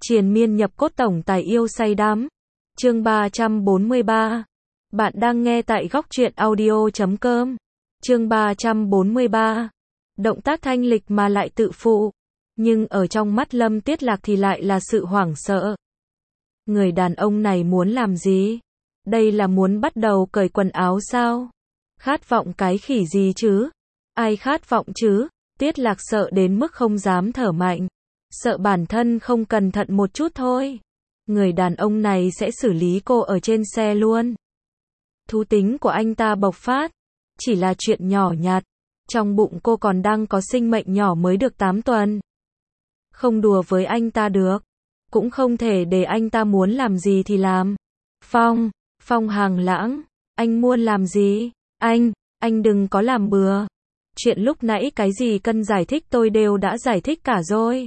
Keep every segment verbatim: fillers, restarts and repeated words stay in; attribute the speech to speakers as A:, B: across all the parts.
A: Triền miên nhập cốt tổng tài yêu say đắm. Chương ba trăm bốn mươi ba. Bạn đang nghe tại góc truyện audio chấm com. Chương ba trăm bốn mươi ba. Động tác thanh lịch mà lại tự phụ. Nhưng ở trong mắt Lâm Tiết Lạc thì lại là sự hoảng sợ. Người đàn ông này muốn làm gì? Đây là muốn bắt đầu cởi quần áo sao? Khát vọng cái khỉ gì chứ? Ai khát vọng chứ? Tiết Lạc sợ đến mức không dám thở mạnh. Sợ bản thân không cẩn thận một chút thôi. Người đàn ông này sẽ xử lý cô ở trên xe luôn. Thú tính của anh ta bộc phát. Chỉ là chuyện nhỏ nhặt. Trong bụng cô còn đang có sinh mệnh nhỏ mới được tám tuần. Không đùa với anh ta được. Cũng không thể để anh ta muốn làm gì thì làm. Phong, Phong Hàng Lãng, anh muốn làm gì? Anh, anh đừng có làm bừa. Chuyện lúc nãy cái gì cần giải thích tôi đều đã giải thích cả rồi.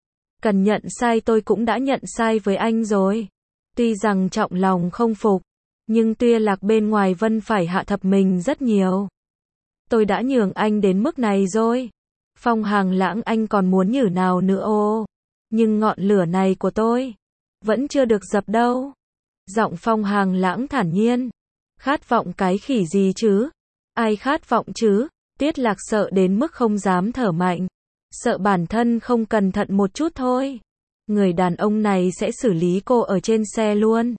A: Cần nhận sai tôi cũng đã nhận sai với anh rồi. Tuy rằng trọng lòng không phục, nhưng Tuyết Lạc bên ngoài Vân phải hạ thấp mình rất nhiều. Tôi đã nhường anh đến mức này rồi. Phong Hàng Lãng, anh còn muốn nhử nào nữa ô. Nhưng ngọn lửa này của tôi vẫn chưa được dập đâu. Giọng Phong Hàng Lãng thản nhiên. Khát vọng cái khỉ gì chứ? Ai khát vọng chứ? Tiết Lạc sợ đến mức không dám thở mạnh. Sợ bản thân không cẩn thận một chút thôi. Người đàn ông này sẽ xử lý cô ở trên xe luôn.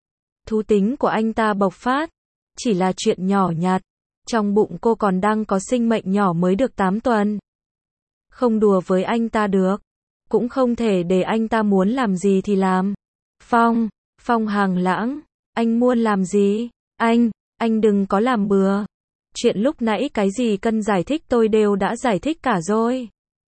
A: Thú tính của anh ta bộc phát. Chỉ là chuyện nhỏ nhặt. Trong bụng cô còn đang có sinh mệnh nhỏ mới được tám tuần. Không đùa với anh ta được. Cũng không thể để anh ta muốn làm gì thì làm. Phong, Phong Hàng Lãng, anh muốn làm gì? Anh, anh đừng có làm bừa. Chuyện lúc nãy cái gì cần giải thích tôi đều đã giải thích cả rồi.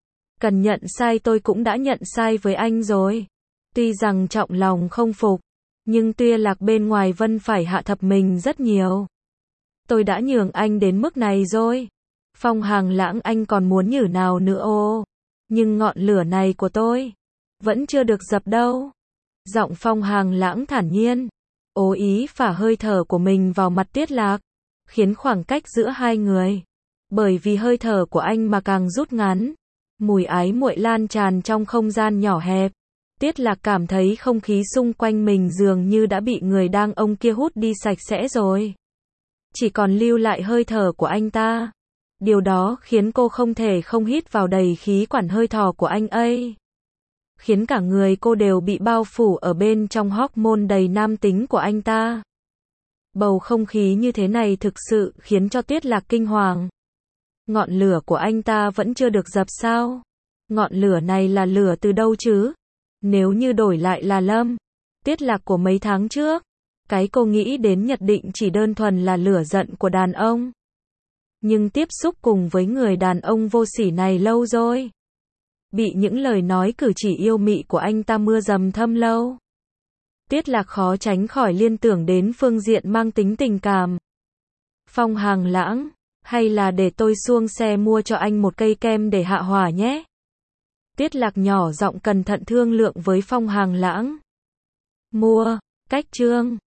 A: Cần nhận sai tôi cũng đã nhận sai với anh rồi. Tuy rằng trọng lòng không phục, nhưng Tuyết Lạc bên ngoài Vân phải hạ thấp mình rất nhiều. Tôi đã nhường anh đến mức này rồi. Phong Hàng Lãng, anh còn muốn nhử nào nữa ô. Nhưng ngọn lửa này của tôi vẫn chưa được dập đâu. Giọng Phong Hàng Lãng thản nhiên. Cố ý phả hơi thở của mình vào mặt Tiết Lạc, khiến khoảng cách giữa hai người, bởi vì hơi thở của anh mà càng rút ngắn. Mùi ái muội lan tràn trong không gian nhỏ hẹp. Tiết Lạc cảm thấy không khí xung quanh mình dường như đã bị người đàn ông kia hút đi sạch sẽ rồi. Chỉ còn lưu lại hơi thở của anh ta. Điều đó khiến cô không thể không hít vào đầy khí quản hơi thở của anh ấy. Khiến cả người cô đều bị bao phủ ở bên trong hormone đầy nam tính của anh ta. Bầu không khí như thế này thực sự khiến cho Tiết Lạc kinh hoàng. Ngọn lửa của anh ta vẫn chưa được dập sao? Ngọn lửa này là lửa từ đâu chứ? Nếu như đổi lại là Lâm Tiết Lạc của mấy tháng trước, cái cô nghĩ đến nhất định chỉ đơn thuần là lửa giận của đàn ông. Nhưng tiếp xúc cùng với người đàn ông vô sỉ này lâu rồi. Bị những lời nói cử chỉ yêu mị của anh ta mưa dầm thâm lâu. Tiết Lạc khó tránh khỏi liên tưởng đến phương diện mang tính tình cảm. Phong Hàng Lãng, hay là để tôi xuống xe mua cho anh một cây kem để hạ hỏa nhé. Tiết Lạc nhỏ giọng cẩn thận thương lượng với Phong Hàng Lãng. Mua, cách chương.